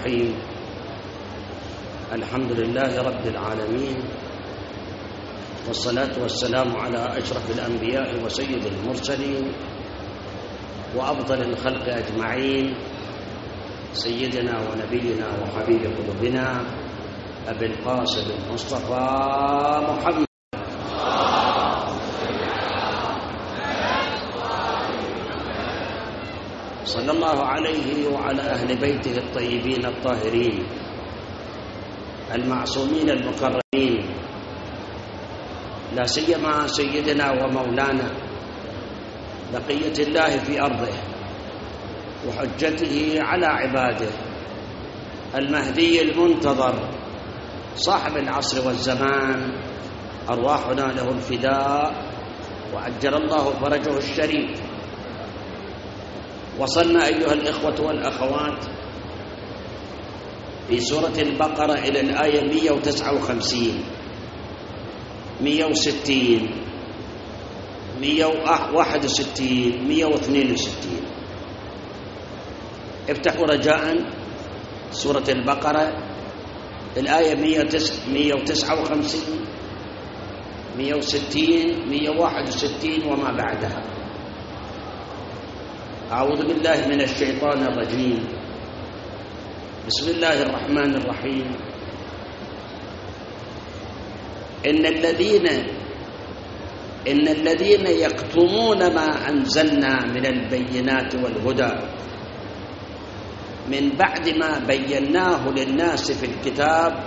الرحيم. الحمد لله رب العالمين، والصلاة والسلام على أشرف الأنبياء وسيد المرسلين وأفضل الخلق أجمعين، سيدنا ونبينا وحبيب قلوبنا أبي القاسم المصطفى محمد صلى الله عليه وعلى أهل بيته الطيبين الطاهرين المعصومين المكرمين، لا سيما سيدنا ومولانا بقية الله في أرضه وحجته على عباده، المهدي المنتظر صاحب العصر والزمان، أرواحنا له الفداء وعجل الله فرجه الشريف. وصلنا أيها الإخوة والأخوات في سورة البقرة إلى الآية 159 160 161 162. افتحوا رجاء سورة البقرة الآية 159 160 161 وما بعدها. أعوذ بالله من الشيطان الرجيم. بسم الله الرحمن الرحيم. إن الذين يكتمون ما أنزلنا من البينات والهدى من بعد ما بيناه للناس في الكتاب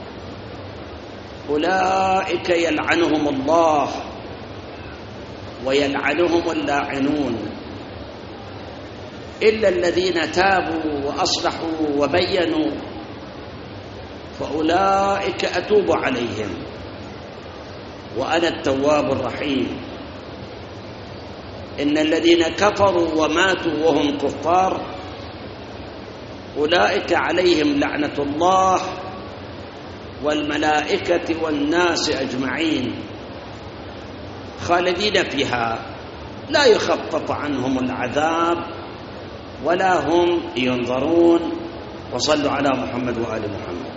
أولئك يلعنهم الله ويلعنهم اللاعنون إلا الذين تابوا وأصلحوا وبينوا فأولئك أتوب عليهم وأنا التواب الرحيم. إن الذين كفروا وماتوا وهم كفار أولئك عليهم لعنة الله والملائكة والناس أجمعين خالدين فيها لا يخفف عنهم العذاب ولا هم ينظرون. وصلوا على محمد وآل محمد.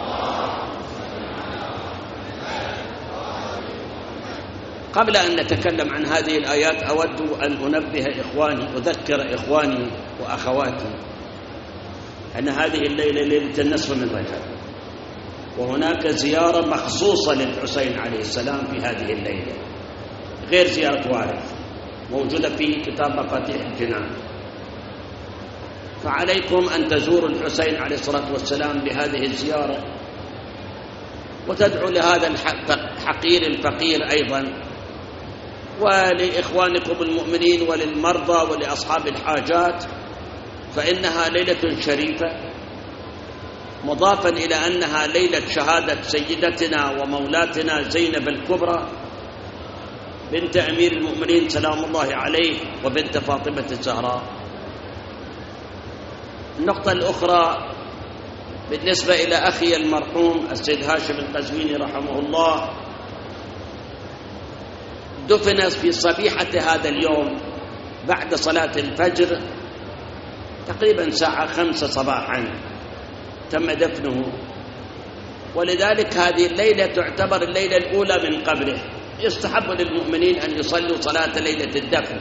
قبل أن نتكلم عن هذه الآيات أود أن أذكر إخواني وأخواتي أن هذه الليلة ليلة النصف من رجب، وهناك زيارة مخصوصة للحسين عليه السلام في هذه الليلة غير زيارة وارث موجودة في كتاب مفاتيح الجنان. فعليكم أن تزوروا الحسين عليه الصلاة والسلام بهذه الزيارة وتدعوا لهذا الحقير الفقير أيضا، ولإخوانكم المؤمنين وللمرضى ولأصحاب الحاجات، فإنها ليلة شريفة، مضافا إلى أنها ليلة شهادة سيدتنا ومولاتنا زينب الكبرى بنت أمير المؤمنين سلام الله عليه وبنت فاطمة الزهراء. النقطة الأخرى بالنسبة إلى أخي المرحوم السيد هاشم القزويني رحمه الله، دفن في صبيحة هذا اليوم بعد صلاة الفجر تقريبا الساعة 5 صباحا تم دفنه، ولذلك هذه الليلة تعتبر الليلة الأولى من قبره. يستحب للمؤمنين أن يصلوا صلاة ليلة الدفن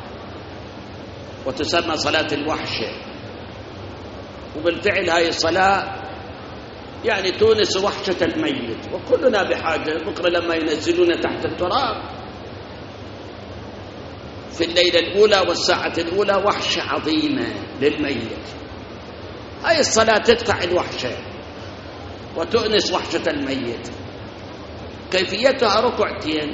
وتسمى صلاة الوحشة، وبالفعل هذه الصلاة يعني تونس وحشة الميت، وكلنا بحاجة. بكرة لما ينزلون تحت التراب في الليلة الأولى والساعة الأولى وحشة عظيمة للميت. هذه الصلاة تدفع الوحشة وتؤنس وحشة الميت. كيفيتها ركعتين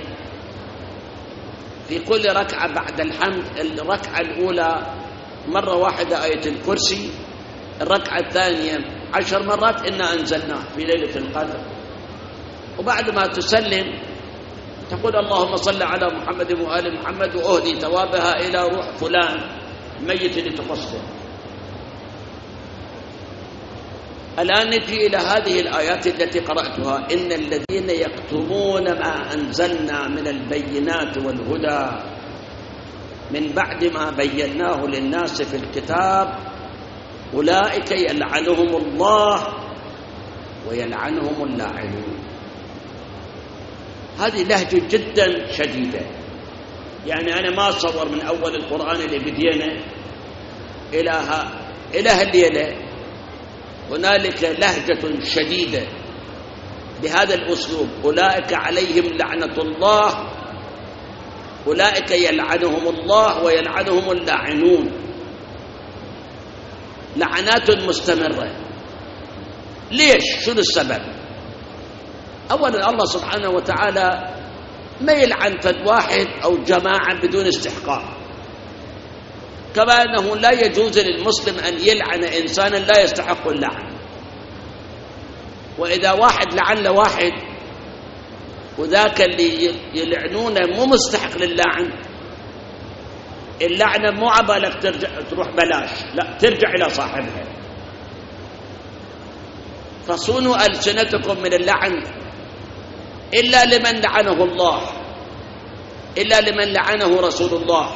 في كل ركعة بعد الحمد. الركعة الأولى مرة واحدة آية الكرسي، الركعة الثانية 10 مرات إنا أنزلناه في ليلة القدر، وبعد ما تسلم تقول اللهم صل على محمد وآل محمد وأهدي ثوابها إلى روح فلان الميت اللي تقصده. الآن نجي إلى هذه الآيات التي قرأتها. إن الذين يكتمون ما أنزلنا من البينات والهدى من بعد ما بيناه للناس في الكتاب أولئك يلعنهم الله ويلعنهم اللاعنون. هذه لهجة جدا شديدة، يعني أنا ما أتصور من أول القرآن اللي بدينا إلى هالليلة هنالك لهجة شديدة بهذا الأسلوب. أولئك عليهم لعنة الله، أولئك يلعنهم الله ويلعنهم اللاعنون، لعنات مستمرة. ليش؟ شنو السبب؟ أولا الله سبحانه وتعالى ما يلعن فد واحد أو جماعة بدون استحقاق، كما أنه لا يجوز للمسلم أن يلعن إنسانا لا يستحق اللعن. وإذا واحد لعن لواحد وذاك اللي يلعنونه مو مستحق للعن، اللعنة مو عبالك تروح بلاش، لا ترجع إلى صاحبها. فصونوا ألسنتكم من اللعن إلا لمن لعنه الله، إلا لمن لعنه رسول الله.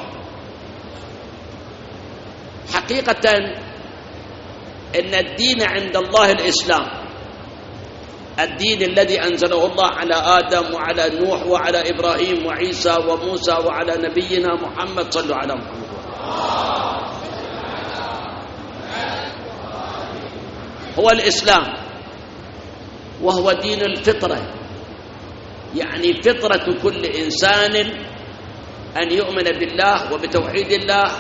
حقيقة إن الدين عند الله الإسلام، الدين الذي أنزله الله على آدم وعلى نوح وعلى إبراهيم وعيسى وموسى وعلى نبينا محمد. صلوا على محمد. هو الإسلام، وهو دين الفطرة، يعني فطرة كل إنسان أن يؤمن بالله وبتوحيد الله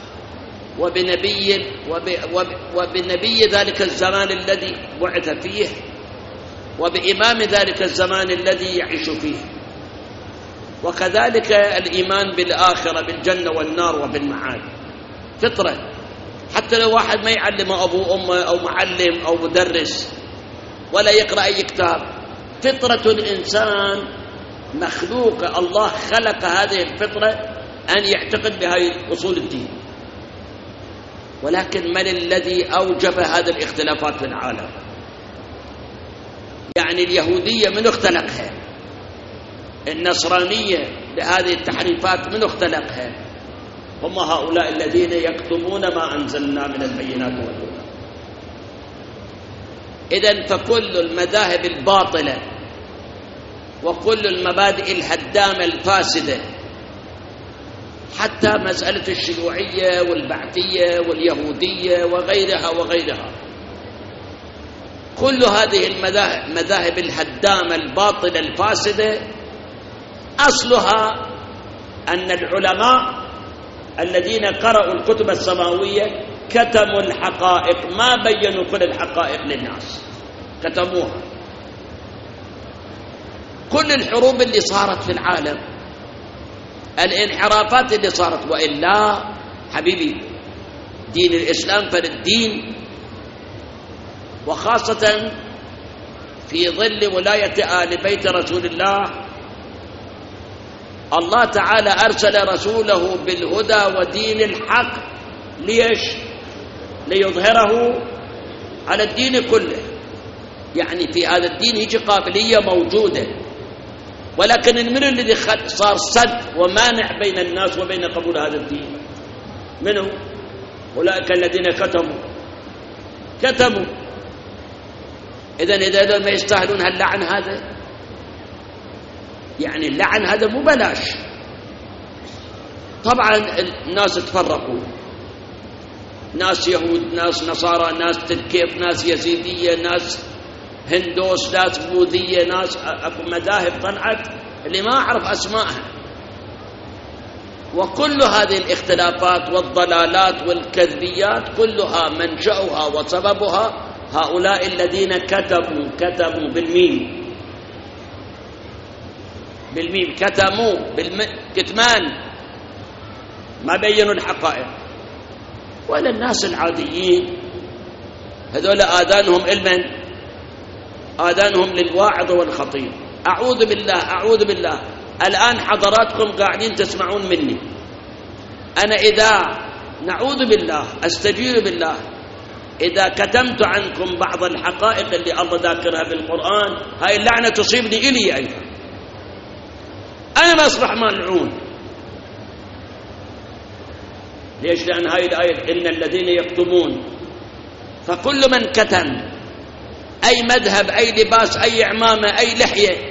وبنبي ذلك الزمان الذي بعث فيه وبإمام ذلك الزمان الذي يعيش فيه، وكذلك الإيمان بالآخرة بالجنة والنار وبالمعاد. فطرة، حتى لو واحد ما يعلم أبوه أمه أو معلم أو مدرس ولا يقرأ أي كتاب، فطرة الإنسان مخلوق، الله خلق هذه الفطرة أن يعتقد بهذه أصول الدين. ولكن من الذي أوجب هذه الاختلافات في العالم؟ يعني اليهودية من اختلقها؟ النصرانية بهذه التحريفات من اختلقها؟ هم هؤلاء الذين يكتمون ما أنزلنا من البينات والهدى. إذن فكل المذاهب الباطلة وكل المبادئ الهدامة الفاسدة، حتى مسألة الشيوعية والبعثية واليهودية وغيرها وغيرها، كل هذه المذاهب الهدامة الباطلة الفاسدة أصلها أن العلماء الذين قرأوا الكتب السماوية كتموا الحقائق، ما بينوا كل الحقائق للناس، كتموها. كل الحروب اللي صارت في العالم، الانحرافات اللي صارت، وإلا حبيبي دين الإسلام فالدين، وخاصة في ظل ولاية آل بيت رسول الله، الله تعالى أرسل رسوله بالهدى ودين الحق. ليش؟ ليظهره على الدين كله. يعني في هذا الدين هيك قابلية موجودة، ولكن من الذي صار صد ومانع بين الناس وبين قبول هذا الدين؟ منه؟ أولئك الذين كتموا. إذا ما يستاهلون هاللعن هذا؟ يعني اللعن هذا مو بلاش. طبعا الناس تفرقوا، ناس يهود، ناس نصارى، ناس تركيب، ناس يزيدية، ناس هندوس، ناس بوذية، ناس أكو مذاهب طلعت اللي ما أعرف أسمائها. وكل هذه الاختلافات والضلالات والكذبيات كلها منشأها وسببها هؤلاء الذين كتموا بالميم، كتموا كتمان، ما بينوا الحقائق. ولا الناس العاديين هذول آذانهم علما، آذانهم للواعظ والخطيب. أعوذ بالله الآن حضراتكم قاعدين تسمعون مني، أنا إذا نعوذ بالله أستجير بالله إذا كتمت عنكم بعض الحقائق اللي الله ذاكرها بالقرآن، هاي اللعنة تصيبني إلي أيضا، أنا ما أصبح ملعون. ليش؟ لأن هاي الآية إن الذين يكتمون فكل من كتم أي مذهب، أي لباس، أي عمامة، أي لحية،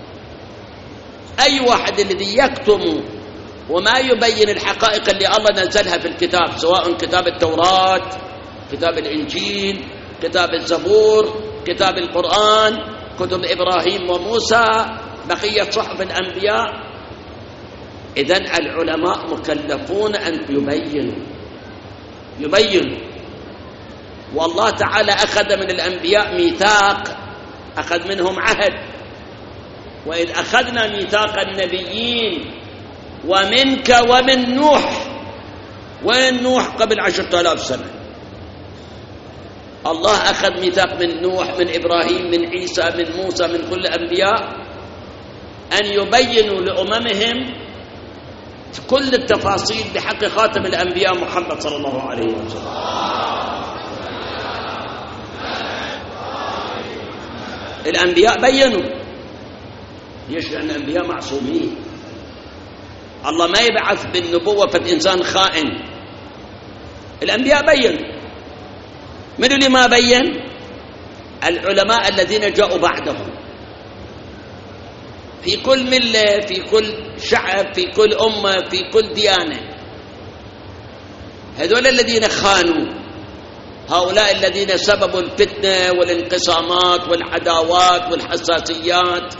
أي واحد الذي يكتم وما يبين الحقائق اللي الله نزلها في الكتاب، سواء كتاب التوراة، كتاب الإنجيل، كتاب الزبور، كتاب القرآن، كتب إبراهيم وموسى، بقية صحف الأنبياء، إذن العلماء مكلفون أن يبينوا. والله تعالى أخذ من الأنبياء ميثاق، أخذ منهم عهد، وإذ أخذنا ميثاق النبيين ومنك ومن نوح. وين نوح؟ قبل 10,000 سنة. الله أخذ ميثاق من نوح، من إبراهيم، من عيسى، من موسى، من كل الأنبياء، أن يبينوا لأممهم كل التفاصيل بحق خاتم الأنبياء محمد صلى الله عليه وسلم. الأنبياء بينوا. ليش؟ لأن الأنبياء معصومين. الله ما يبعث بالنبوة فالإنسان خائن. الأنبياء بينوا. من اللي ما بين؟ العلماء الذين جاءوا بعدهم، في كل ملة، في كل شعب، في كل أمة، في كل ديانة. هذول الذين خانوا، هؤلاء الذين سببوا الفتنة والانقسامات والعداوات والحساسيات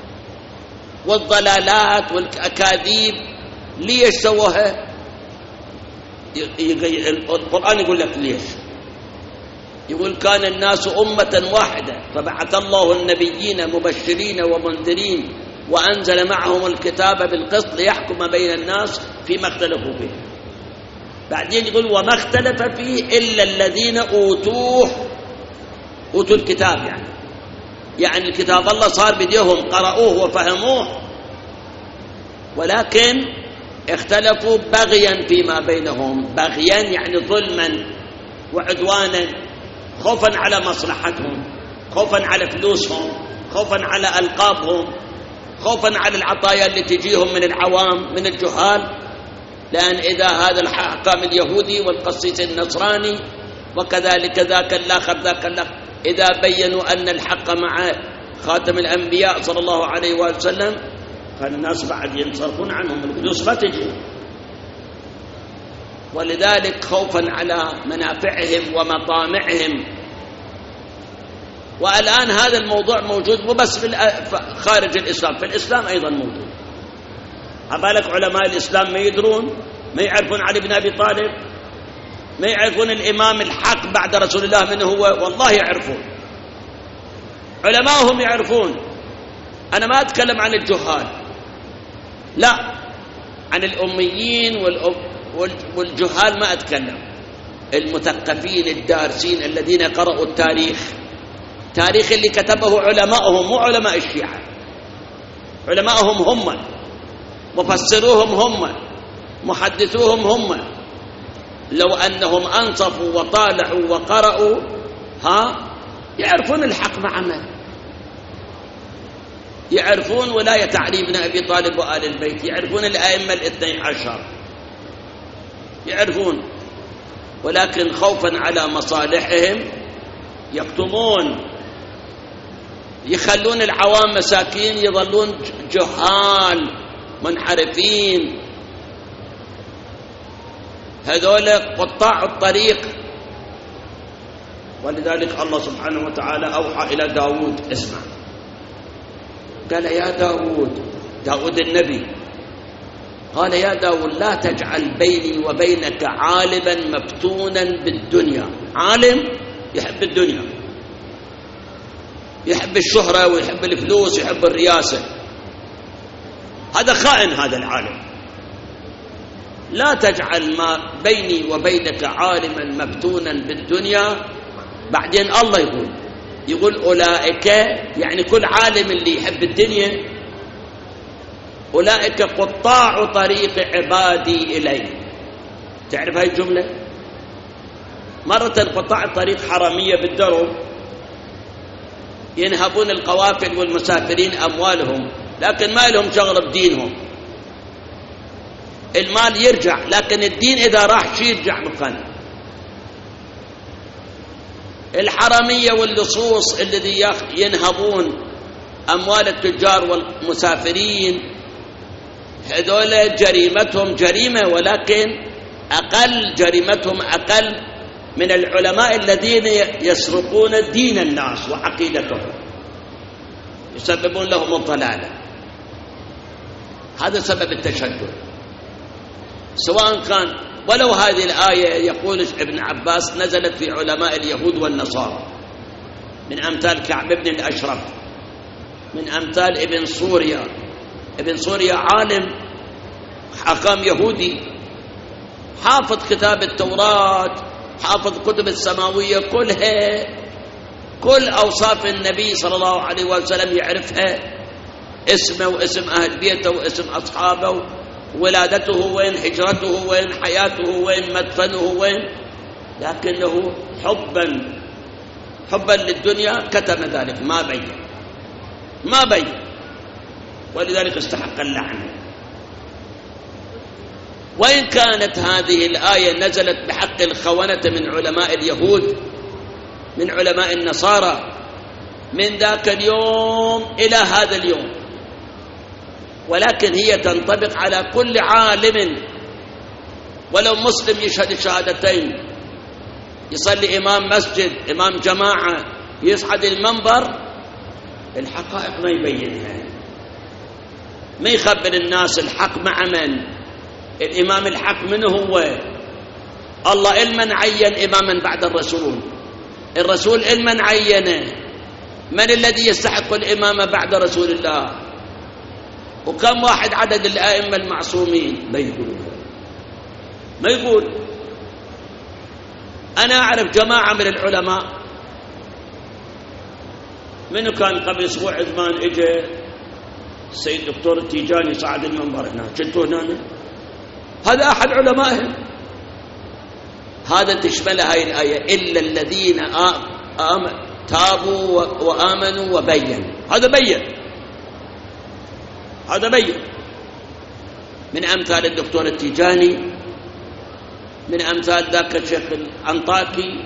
والضلالات والأكاذيب، ليش سووها؟ القرآن يقول لك ليش. يقول كان الناس أمة واحدة فبعث الله النبيين مبشرين ومنذرين وأنزل معهم الكتاب بالقسط ليحكم بين الناس فيما اختلفوا فيه. بعدين يقول وما اختلف فيه إلا الذين أوتوا الكتاب، يعني الكتاب الله صار بديهم، قرأوه وفهموه، ولكن اختلفوا بغيا فيما بينهم. بغيا يعني ظلما وعدوانا، خوفا على مصلحتهم، خوفا على فلوسهم، خوفا على ألقابهم، خوفا على العطايا اللي تجيهم من العوام من الجهال. لأن إذا هذا الحاكم اليهودي والقسيس النصراني وكذلك ذاك الآخر ذاك الآخر، إذا بينوا أن الحق مع خاتم الأنبياء صلى الله عليه وسلم، فالناس بعد ينصرفون عنهم، الفلوس ما تجي. ولذلك خوفا على منافعهم ومطامعهم. والآن هذا الموضوع موجود مو بس خارج الإسلام، في الإسلام أيضا موجود. أبالك علماء الإسلام ما يدرون، ما يعرفون علي بن أبي طالب، ما يعرفون الإمام الحق بعد رسول الله من هو؟ والله يعرفون، علماءهم يعرفون. أنا ما أتكلم عن الجهال، لا، عن الأميين والجهال ما أتكلم. المثقفين الدارسين الذين قرأوا التاريخ اللي كتبه علماءهم، مو علماء الشيعة، علماءهم هم، مفسروهم هم، محدثوهم هم. لو أنهم أنصفوا وطالعوا وقرأوا يعرفون الحق مع من؟ يعرفون ولاية علي بن أبي طالب وآل البيت، يعرفون الأئمة 12، يعرفون، ولكن خوفا على مصالحهم يكتمون، يخلون العوام مساكين يظلون جهال منحرفين. هذول قطاع الطريق. ولذلك الله سبحانه وتعالى أوحى إلى داود، اسمع، قال يا داود النبي، قال يا داود لا تجعل بيني وبينك عالما مفتونا بالدنيا. عالم يحب الدنيا، يحب الشهرة ويحب الفلوس ويحب الرياسة، هذا خائن هذا العالم. لا تجعل ما بيني وبينك عالما مفتونا بالدنيا. بعدين الله يقول أولئك، يعني كل عالم اللي يحب الدنيا، أولئك قطاع طريق عبادي إلي. تعرف هاي الجملة؟ مرة قطاع الطريق حرامية بالدرب، ينهبون القوافل والمسافرين أموالهم، لكن ما لهم شغل بدينهم. المال يرجع، لكن الدين إذا راح شي يرجع مكانه. الحرامية واللصوص الذي ينهبون أموال التجار والمسافرين، هذول جريمتهم جريمة، ولكن جريمتهم أقل من العلماء الذين يسرقون دين الناس وعقيدتهم، يسببون لهم الضلالة. هذا سبب التشدد. سواء كان ولو هذه الآية يقول ابن عباس نزلت في علماء اليهود والنصارى، من أمثال كعب بن الأشرف، من أمثال ابن سوريا. ابن سوريا عالم حكام يهودي، حافظ كتاب التوراة، حافظ كتب السماوية كلها، كل أوصاف النبي صلى الله عليه وسلم يعرفها، اسمه واسم أهل بيته واسم أصحابه، ولادته وين، هجرته وين، حياته وين، مدفنه وين، لكنه حبا للدنيا كتم ذلك، ما بين، ولذلك استحق اللعنة. وإن كانت هذه الآية نزلت بحق الخونة من علماء اليهود، من علماء النصارى، من ذاك اليوم إلى هذا اليوم، ولكن هي تنطبق على كل عالم، ولو مسلم يشهد الشهادتين، يصلي إمام مسجد، إمام جماعة، يصعد المنبر، الحقائق ما يبينها، ما يخبر الناس الحق مع من. الإمام الحق منه هو الله، إلمن عين إماما بعد الرسول إلمن عينه، من الذي يستحق الإمامة بعد رسول الله، وكم واحد عدد الآئمة المعصومين، ما يقول. أنا أعرف جماعة من العلماء، منه كان قبل أسبوع زمان إجا السيد دكتور التيجاني صعد المنبر هنا، شلتوه هنا، هذا أحد علمائهم. هذا تشمل هاي الآية، إلا الذين تابوا وآمنوا وبينوا، هذا بين. من أمثال الدكتور التيجاني، من أمثال ذاك الشيخ الأنطاكي،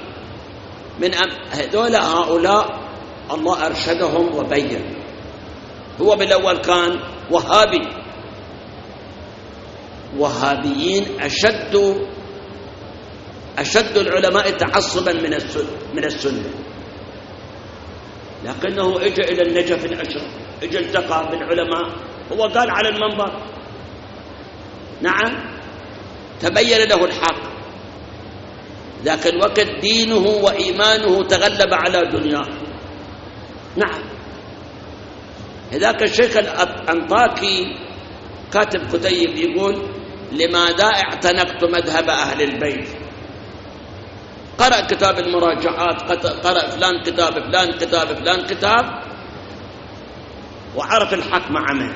هؤلاء الله أرشدهم وبين. هو بالأول كان وهابيين أشد العلماء تعصبا من السنة، لكنه اجى إلى النجف الأشرف، اجى التقى بالعلماء، هو قال على المنبر، نعم، تبين له الحق. ذاك الوقت دينه وإيمانه تغلب على دنياه، نعم. هذاك الشيخ الأنطاكي كاتب كتيب يقول: لماذا اعتنقت مذهب أهل البيت؟ قرأ كتاب المراجعات، قرأ فلان كتاب، وعرف الحق مع من.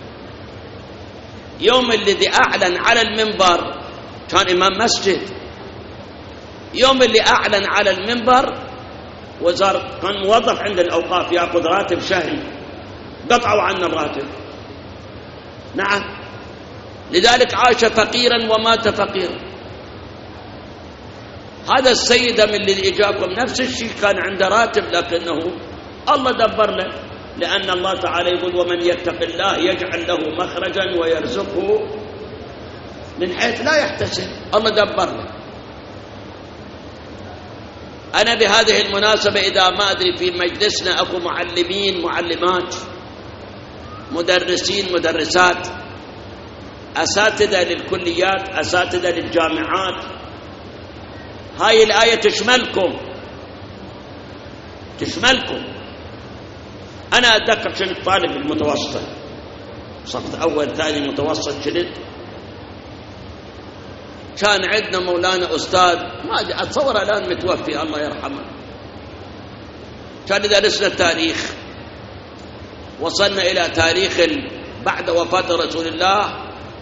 يوم الذي أعلن على المنبر كان إمام مسجد، يوم اللي أعلن على المنبر كان موظف عند الأوقاف يأخذ راتب شهري، قطعوا عنه الراتب، نعم. لذلك عاش فقيرا ومات فقيرا. هذا السيد من اللي إجاكم نفس الشيء، كان عنده راتب، لكنه الله دبر له، لأن الله تعالى يقول: ومن يتق الله يجعل له مخرجا ويرزقه من حيث لا يحتسب. الله دبر له. أنا بهذه المناسبة، إذا ما أدري في مجلسنا أكو معلمين معلمات، مدرسين مدرسات، أساتذة للكليات، أساتذة للجامعات، هاي الآية تشملكم. أنا أتذكر كنت طالب المتوسط، صف أول ثاني متوسط، كان عندنا مولانا أستاذ، ما أتصور الآن متوفي الله يرحمه، كان درسنا التاريخ، وصلنا إلى تاريخ بعد وفاة رسول الله،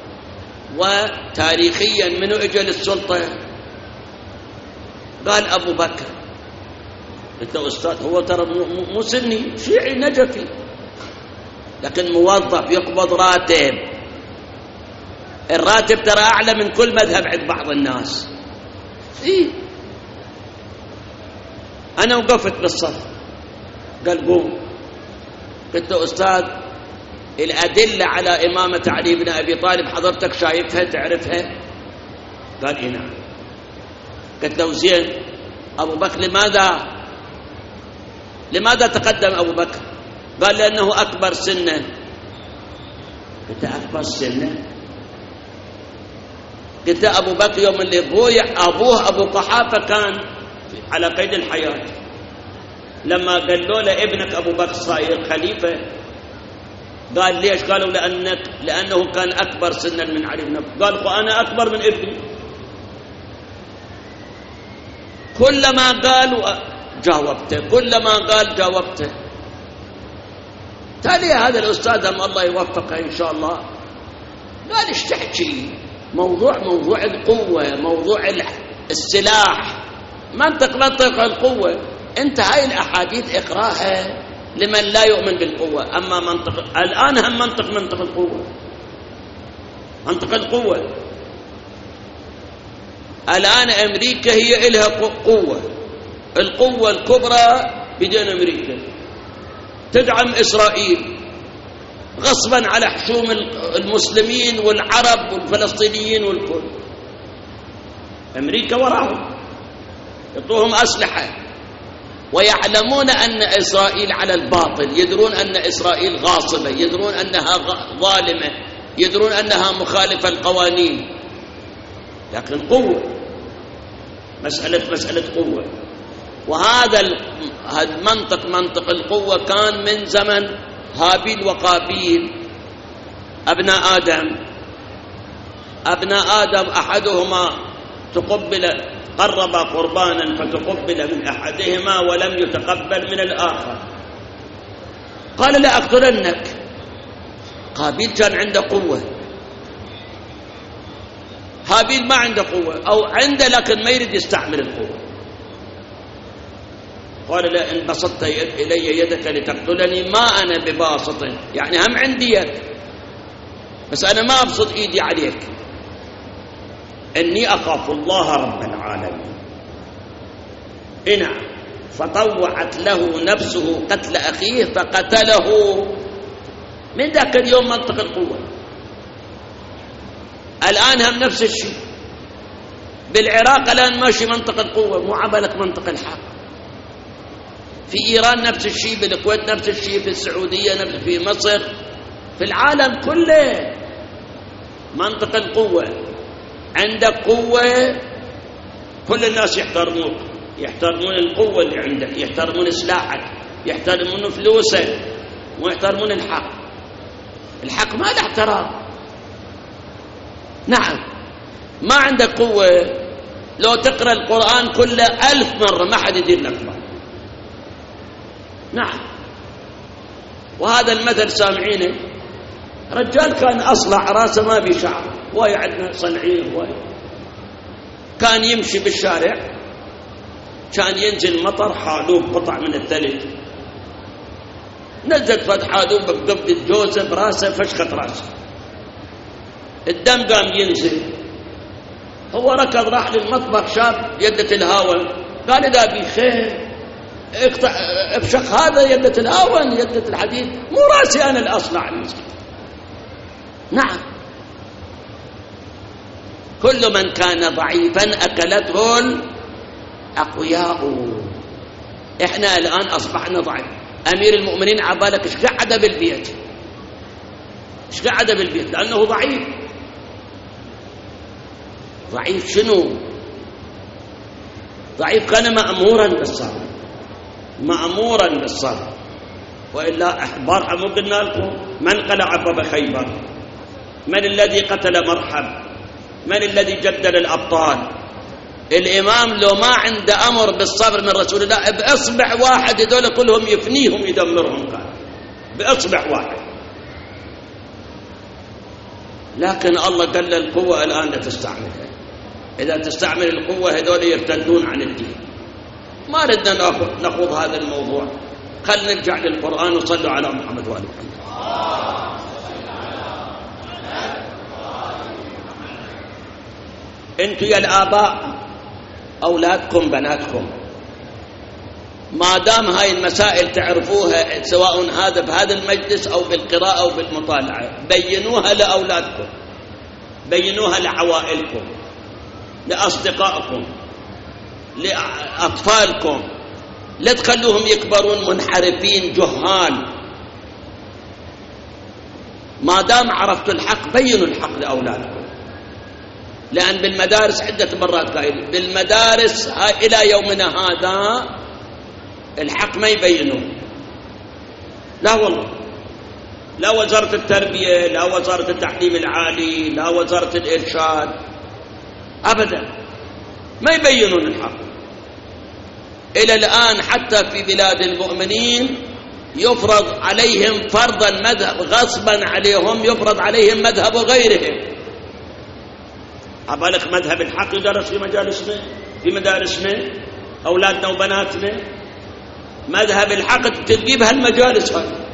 وتاريخيا منو اجى للسلطة. قال أبو بكر. قلت له: أستاذ، هو ترى مو سني، شيعي نجفي، لكن موظف يقبض راتب، الراتب ترى أعلى من كل مذهب عند بعض الناس. أنا وقفت بالصف، قال قوم. قلت له أستاذ الأدلة على إمامة علي بن أبي طالب حضرتك شايفها تعرفها؟ قال إيه نعم. قلت له زين أبو بكر لماذا تقدم أبو بكر؟ قال لأنه أكبر سنا. قلت أكبر سنا؟ قلت أبو بكر يوم اللي ضويع أبوه أبو قحافة كان على قيد الحياة، لما قالوا له ابنك أبو بكر صاير خليفة، قال ليش؟ قالوا لأنه كان أكبر سنا من علي بن أبي طالب. قال وأنا أكبر من ابني. كلما قالوا جاوبته، كلما قال جاوبته. تالي هذا الأستاذ الله يوفقه إن شاء الله قال ايش تحكي؟ موضوع القوة، موضوع السلاح، منطق القوة. انت هاي الأحاديث اقراها لمن لا يؤمن بالقوة. أما الآن هم منطق القوة، منطق القوة. الآن أمريكا هي إلها قوة، القوة الكبرى بدون أمريكا، تدعم إسرائيل غصبا على حشوم المسلمين والعرب والفلسطينيين والكل. أمريكا وراهم يعطوهم أسلحة، ويعلمون أن إسرائيل على الباطل، يدرون أن إسرائيل غاصبة، يدرون أنها ظالمة، يدرون أنها مخالفة القوانين، لكن قوة، مسألة قوة. وهذا منطق القوة كان من زمن هابيل وقابيل أبناء آدم أحدهما قرب قربانا فتقبل من أحدهما ولم يتقبل من الآخر، قال لا أقتلنك. قابيل كان عنده قوة، هابيل ما عنده قوة، أو عنده لكن ما يريد يستعمل القوة. قال لا إن بسطت إلي يدك لتقتلني ما أنا بباسط، يعني هم عندي يد بس أنا ما أبسط إيدي عليك، إني أخاف الله رب العالمين. نعم. فطوعت له نفسه قتل أخيه فقتله. من ذاك اليوم منطق القوة. الآن هم نفس الشيء بالعراق، الآن ماشي منطق القوة، مو عبالك منطق الحق. في إيران نفس الشيء، بالكويت نفس الشيء، في السعودية نفس، في مصر، في العالم كله منطق القوة. عندك قوة كل الناس يحترمون القوة اللي عندك، يحترمون سلاحك، يحترمون فلوسك، ويحترمون الحق. الحق ما له احترام. نعم. ما عندك قوة لو تقرأ القرآن كله 1000 مرة ما حد يدير لك بال. نعم. وهذا المثل سامعينه، رجال كان أصلع راسه ما بشعر، واي عندنا صنعين واي، كان يمشي بالشارع كان ينزل مطر، حالوب قطع من الثلج، نزلت فد حالوب بقبضة جوزه براسه، فشخت راسه، الدم قام ينزل. هو ركض راح للمطبخ، شاب يدة الهاون، قال إذا بي خير افشخ هذا يدة الهاون، يدة الحديد، مو راسي أنا الأصلع المسكين. نعم. كل من كان ضعيفا أكلته الأقوياء. إحنا الآن أصبحنا ضعيف. أمير المؤمنين عبالك إيش قعد بالبيت، إيش قعد بالبيت لأنه ضعيف. ضعيف شنو؟ ضعيف كان مأمورا بالصبر، مأمورا بالصبر. وإلا أحبار مو قلنا لكم من قلع باب خيبر، من الذي قتل مرحب، من الذي جدل الأبطال. الإمام لو ما عنده أمر بالصبر من رسول الله بإصبع واحد هذول كلهم يفنيهم يدمرهم، قال بإصبع واحد. لكن الله قال القوة الآن لا تستعملها، إذا تستعمل القوة هذول يرتدون عن الدين. ما ردنا نخوض هذا الموضوع، خلنا نرجع للقرآن وصلوا على محمد وآل محمد. انتوا يا الآباء أولادكم بناتكم ما دام هاي المسائل تعرفوها سواء هذا بهذا المجلس أو بالقراءة أو بالمطالعة، بينوها لأولادكم، بينوها لعوائلكم، لأصدقائكم، لأطفالكم، لا تخلوهم يكبرون منحرفين جهال. ما دام عرفتوا الحق بينوا الحق لأولادكم. لأن بالمدارس عدة مرات قائل بالمدارس إلى يومنا هذا الحق ما يبينوه. لا والله، لا وزارة التربية، لا وزارة التعليم العالي، لا وزارة الإرشاد، أبدا ما يبينون الحق. إلى الآن حتى في بلاد المؤمنين يفرض عليهم فرضا مذهب، غصبا عليهم يفرض عليهم مذهب غيرهم. أبالغ مذهب الحق يدرس في مجالسنا، في مدارسنا، أولادنا وبناتنا. مذهب الحق تلقي بها المجالس هذه،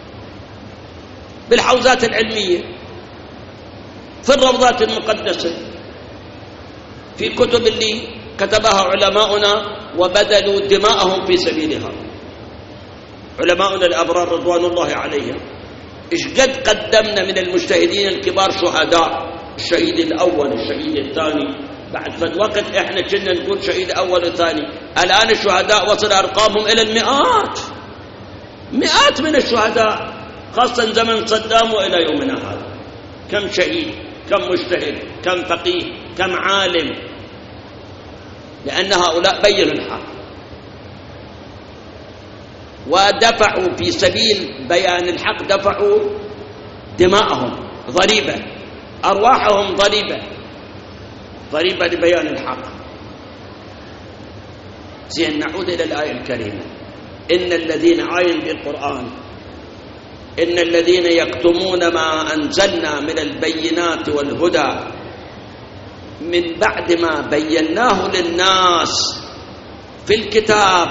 بالحوزات العلمية، في الروضات المقدسة، في كتب اللي كتبها علماؤنا وبذلوا دماءهم في سبيلها. علماؤنا الأبرار رضوان الله عليهم إيش قد قدمنا من المجتهدين الكبار شهداء، الشهيد الأول، الشهيد الثاني، بعد فد وقت إحنا كنا نقول شهيد أول وثاني، الآن الشهداء وصل أرقامهم إلى المئات، مئات من الشهداء، خاصة زمن صدام وإلى يومنا هذا. كم شهيد، كم مجتهد، كم فقيه، كم عالم، لأن هؤلاء بينوا الحق ودفعوا في سبيل بيان الحق، دفعوا دماءهم ضريبة، أرواحهم ضريبة لبيان الحق. زين، نعود إلى الآية الكريمة. إن الذين عاين بالقرآن، إن الذين يكتمون ما أنزلنا من البينات والهدى من بعد ما بيناه للناس في الكتاب.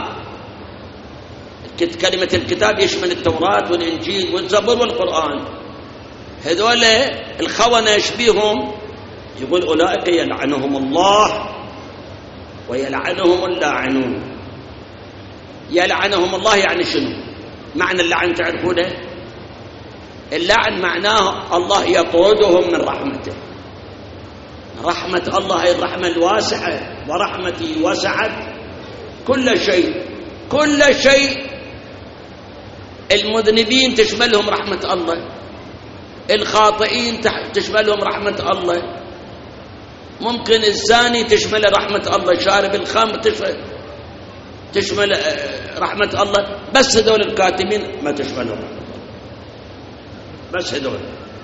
كلمة الكتاب يشمل التوراة والإنجيل والزبور والقرآن. هذول الخونة يشبيهم، يقول أولئك يلعنهم الله ويلعنهم اللاعنون. يلعنهم الله يعني شنو؟ معنى اللعن تعرفونه؟ اللعن معناه الله يطردهم من رحمته. رحمة الله هي الرحمة الواسعة، ورحمتي وسعت كل شيء، كل شيء. المذنبين تشملهم رحمة الله، الخاطئين تشملهم رحمة الله، ممكن الزاني تشمل رحمة الله، شارب الخمر تشمل رحمة الله، بس هذول الكاتمين ما تشملهم رحمة الله، بس هذول.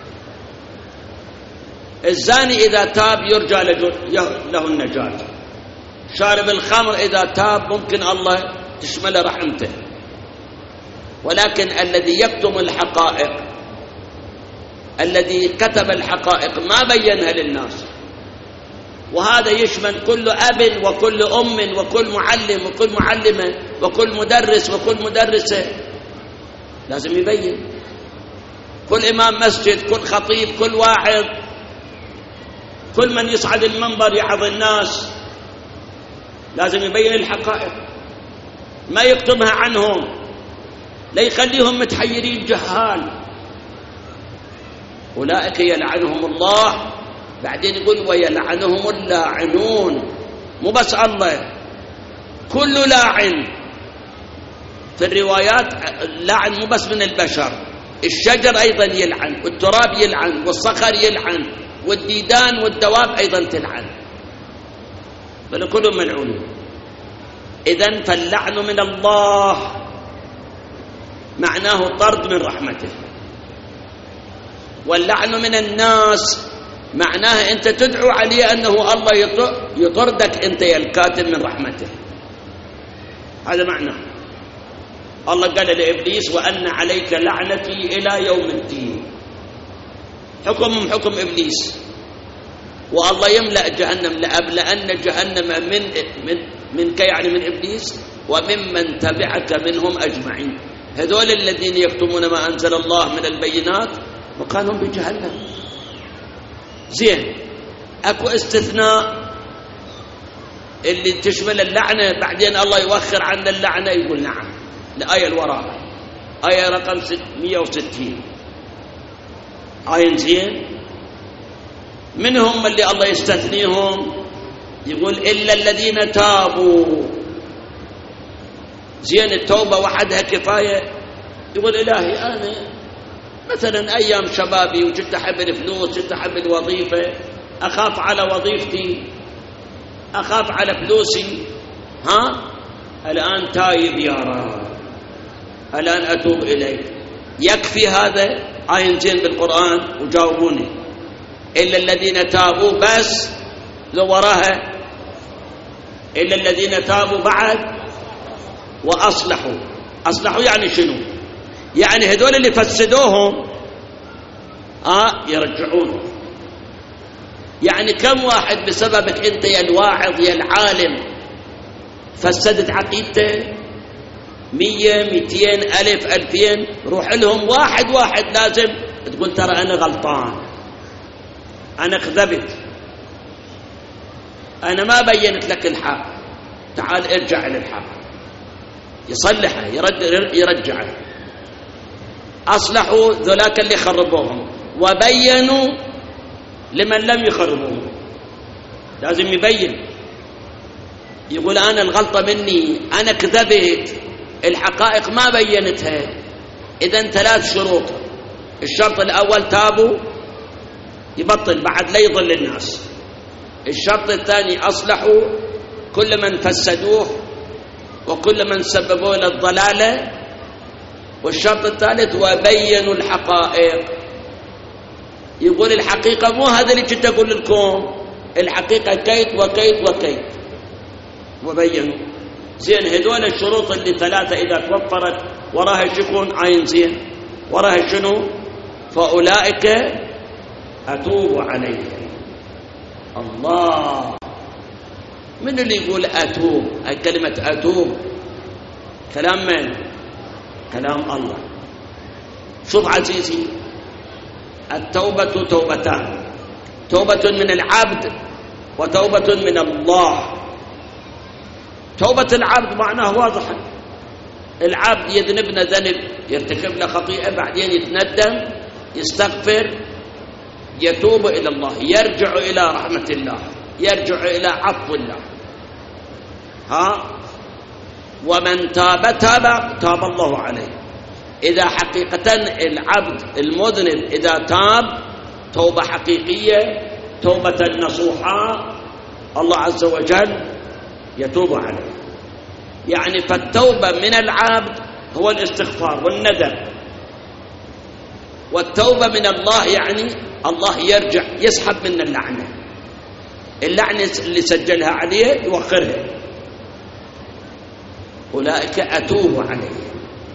الزاني إذا تاب يرجى له النجاة، شارب الخمر إذا تاب ممكن الله تشمل رحمته. ولكن الذي يكتم الحقائق، الذي كتب الحقائق ما بينها للناس، وهذا يشمل كل أب وكل أم وكل معلم وكل معلمة وكل مدرس وكل مدرسة، لازم يبين. كل إمام مسجد، كل خطيب، كل واعظ، كل من يصعد المنبر يعظ الناس لازم يبين الحقائق، ما يكتمها عنهم، لا يخليهم متحيرين جهال. أولئك يلعنهم الله، بعدين يقول ويلعنهم اللاعنون. مو بس الله، كل لاعن. في الروايات اللعن مو بس من البشر، الشجر أيضا يلعن، والتراب يلعن، والصخر يلعن، والديدان والدواب أيضا تلعن، فلكلهم ملعونون. إذن فاللعن من الله معناه طرد من رحمته، واللعن من الناس معناه أنت تدعو عليه أنه الله يطردك أنت يا الكاتب من رحمته. هذا معناه. الله قال لإبليس وأن عليك لعنتي إلى يوم الدين. حكم إبليس، والله يملأ جهنم، لأملأن جهنم منك يعني من إبليس وممن تبعك منهم أجمعين. هذول الذين يكتمون ما أنزل الله من البينات مكانهم بجهنم. زين، أكو استثناء، اللي تشمل اللعنة، بعدين الله يوخر عن اللعنة، يقول نعم. الآية الوراء آية رقم 160 آية زين. من هم اللي الله يستثنيهم؟ يقول إلا الذين تابوا. زين، التوبة وحدها كفاية؟ يقول إلهي أنا مثلا أيام شبابي وجدت أحب الفلوس، جدت أحب الوظيفة، أخاف على وظيفتي، أخاف على فلوسي، الآن تايب يا رب، الآن أتوب إليك. يكفي هذا؟ آية زين بالقرآن وجاوبوني. إلا الذين تابوا بس، لو وراها إلا الذين تابوا بعد وأصلحوا. أصلحوا يعني شنو؟ يعني هذول اللي فسدوهم يرجعونهم. يعني كم واحد بسببك أنت يا الواعظ يا العالم فسدت عقيدته؟ 100 200 ألف 2000. روح لهم واحد واحد، لازم تقول ترى أنا غلطان، أنا كذبت، أنا ما بينت لك الحق، تعال ارجع للحق. يصلحه، يرجعه. أصلحوا ذولاك اللي خربوهم، وبينوا لمن لم يخربوهم. لازم يبين، يقول أنا الغلطة مني، أنا كذبت، الحقائق ما بينتها. إذن 3 شروط. الشرط الأول تابوا، يبطل بعد لا يضل الناس. الشرط الثاني أصلحوا كل من فسدوه وكل من سببوا له الضلالة. والشرط الثالث وبينوا الحقائق. يقول الحقيقة مو هذا اللي كنت أقول لكم، الحقيقة كيت وكيت وكيت، وبينوا. زين، هذول الشروط اللي 3 إذا توفرت وراها شكون؟ عين زين، وراها شنو؟ فأولئك أتوب عليهم. الله، من اللي يقول أتوب؟ هاي كلمة أتوب كلام من؟ كلام الله. شوف عزيزي، التوبة توبتان، توبة من العبد وتوبة من الله. توبة العبد معناه واضحة، العبد يذنبنا ذنب، يرتكب له خطيئة، بعدين يتندم، يستغفر، يتوب إلى الله، يرجع إلى رحمة الله، يرجع إلى عفو الله. ومن تاب تاب الله عليه. إذا حقيقة العبد المذنب إذا تاب توبة حقيقية، توبة نصوحة، الله عز وجل يتوب عليه. يعني فالتوبة من العبد هو الاستغفار والندم، والتوبة من الله يعني الله يرجع يسحب من اللعنة اللي سجلها عليه يوخرها. أولئك أتوب عليهم.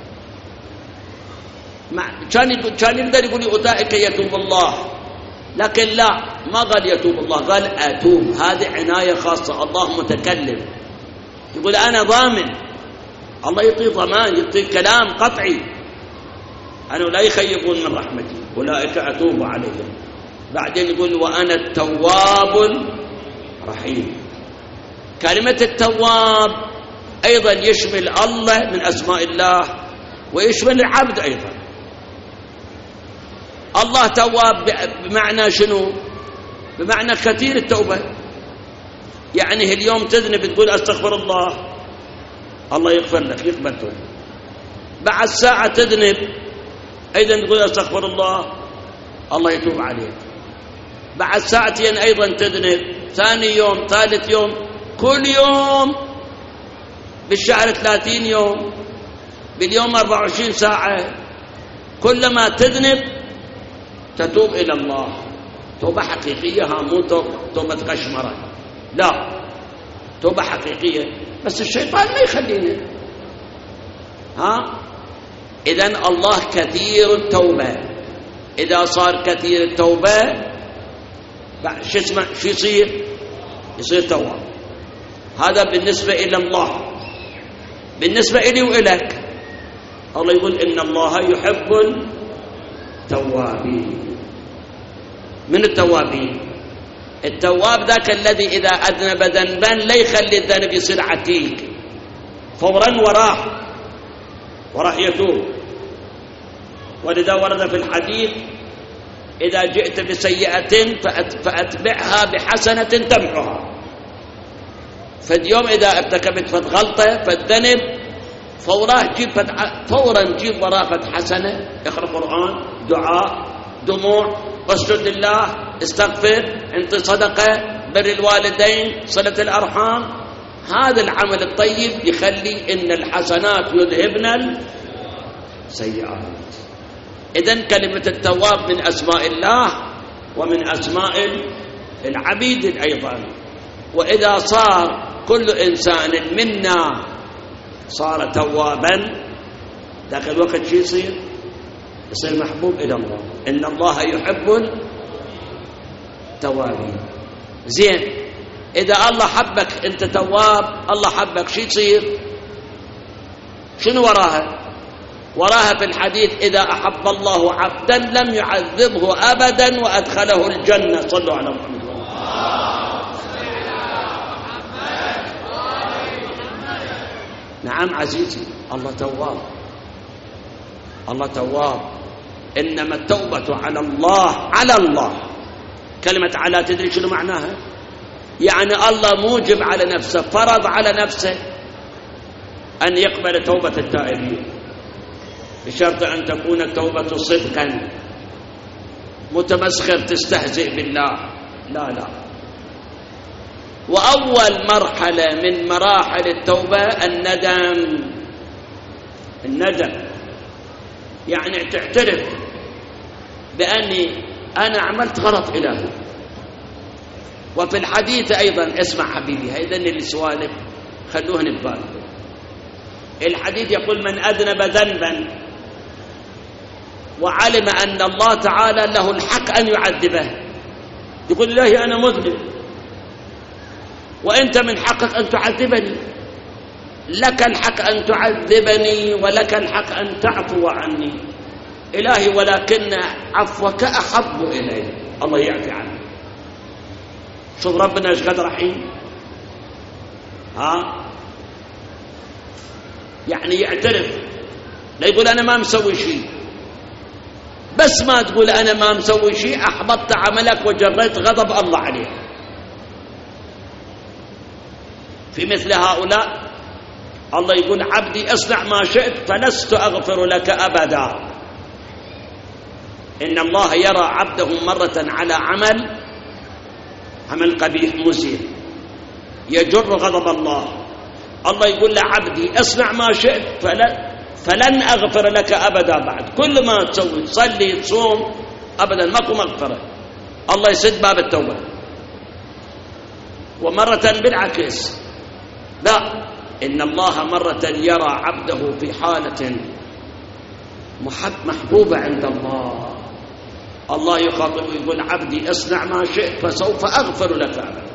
كان يقدر يقول أولئك يتوب الله، لكن لا، ما قال يتوب الله، قال أتوب. هذه عناية خاصة، الله متكلم، يقول أنا ضامن. الله يعطي ضمان، يعطي كلام قطعي، أنا لا يخيبون من رحمتي. أولئك أتوب عليهم. بعدين يقول وأنا التواب الرحيم. كلمة التواب أيضا يشمل الله من أسماء الله، ويشمل العبد أيضا. الله تواب بمعنى شنو؟ بمعنى كثير التوبة. يعني اليوم تذنب تقول أستغفر الله، الله يغفر لك، يقبل توبة. بعد ساعة تذنب أيضا تقول أستغفر الله، الله يتوب عليك. بعد ساعتين أيضا تذنب، ثاني يوم، ثالث يوم، كل يوم، بالشهر 30 يوم، باليوم 24 ساعة، كلما تذنب تتوب إلى الله. توبة حقيقية، مو توبة قشمرة، لا، توبة حقيقية. بس الشيطان ما يخلينا. إذن الله كثير التوبة. إذا صار كثير التوبة شو اسمه؟ شو يصير تواب. هذا بالنسبة إلى الله. بالنسبة إلي وإلك، الله يقول إن الله يحب التوابين. من التوابين؟ التواب ذاك الذي إذا أذنب ذنبا لا يخلي الذنب يصير عتيق، فورا وراح يتوب. ولذا ورد في الحديث: إذا جئت بسيئة فأتبعها بحسنة تمحها. فاليوم إذا ارتكبت غلطة فالذنب فورا جيب وراء حسنة، اقرأ قرآن، دعاء، دموع، اسجد لله، استغفر، انت صدقة، بر الوالدين، صلة الأرحام. هذا العمل الطيب يخلي إن الحسنات يذهبن السيئات. إذن كلمة التواب من أسماء الله ومن أسماء العبيد أيضا. وإذا صار كل إنسان منا صار توابا، ذاك الوقت شو يصير محبوب إلى الله. إن الله يحب التوابين. زين، إذا الله حبك أنت تواب، الله حبك، شو يصير؟ شنو وراها في الحديث: إذا أحب الله عبدا لم يعذبه أبدا وأدخله الجنة. صلوا على محمد. نعم عزيزي، الله تواب، الله تواب. إنما التوبة على الله. كلمة على تدري شنو معناها؟ يعني الله موجب على نفسه، فرض على نفسه أن يقبل توبة التائبين، بشرط أن تكون التوبة صدقا، متمسخر تستهزئ بالله، لا. وأول مرحلة من مراحل التوبة الندم، يعني تعترف بأني أنا عملت غلط إلهي. وفي الحديث أيضا، اسمع حبيبي، هيدن السوالف خلوهن ببالكم. الحديث يقول: من أذنب ذنبا وعلم أن الله تعالى له الحق أن يعذبه، يقول: إلهي أنا مذنب وأنت من حقك أن تعذبني، لك الحق أن تعذبني ولك الحق أن تعفو عني إلهي، ولكن عفوك أحب إلي. الله يعفي عنه. شوف ربنا ايش قد رحيم. يعني يعترف، لا يقول أنا ما مسوي شيء. بس ما تقول أنا ما مسوي شيء أحبطت عملك وجريت غضب الله عليك. في مثل هؤلاء الله يقول: عبدي اصنع ما شئت فلست أغفر لك أبدا. إن الله يرى عبده مرة على عمل قبيح مزين يجر غضب الله. الله يقول لعبدي اصنع ما شئت فلن أغفر لك أبدا بعد. كل ما تسوي، تصلي، تصوم، أبدا ماكو مغفرة. الله يسد باب التوبة. ومرة بالعكس، لا، إن الله مرة يرى عبده في حالة محبوبة عند الله. الله يخاطب ويقول: عبدي اصنع ما شئت فسوف أغفر لك أبدا.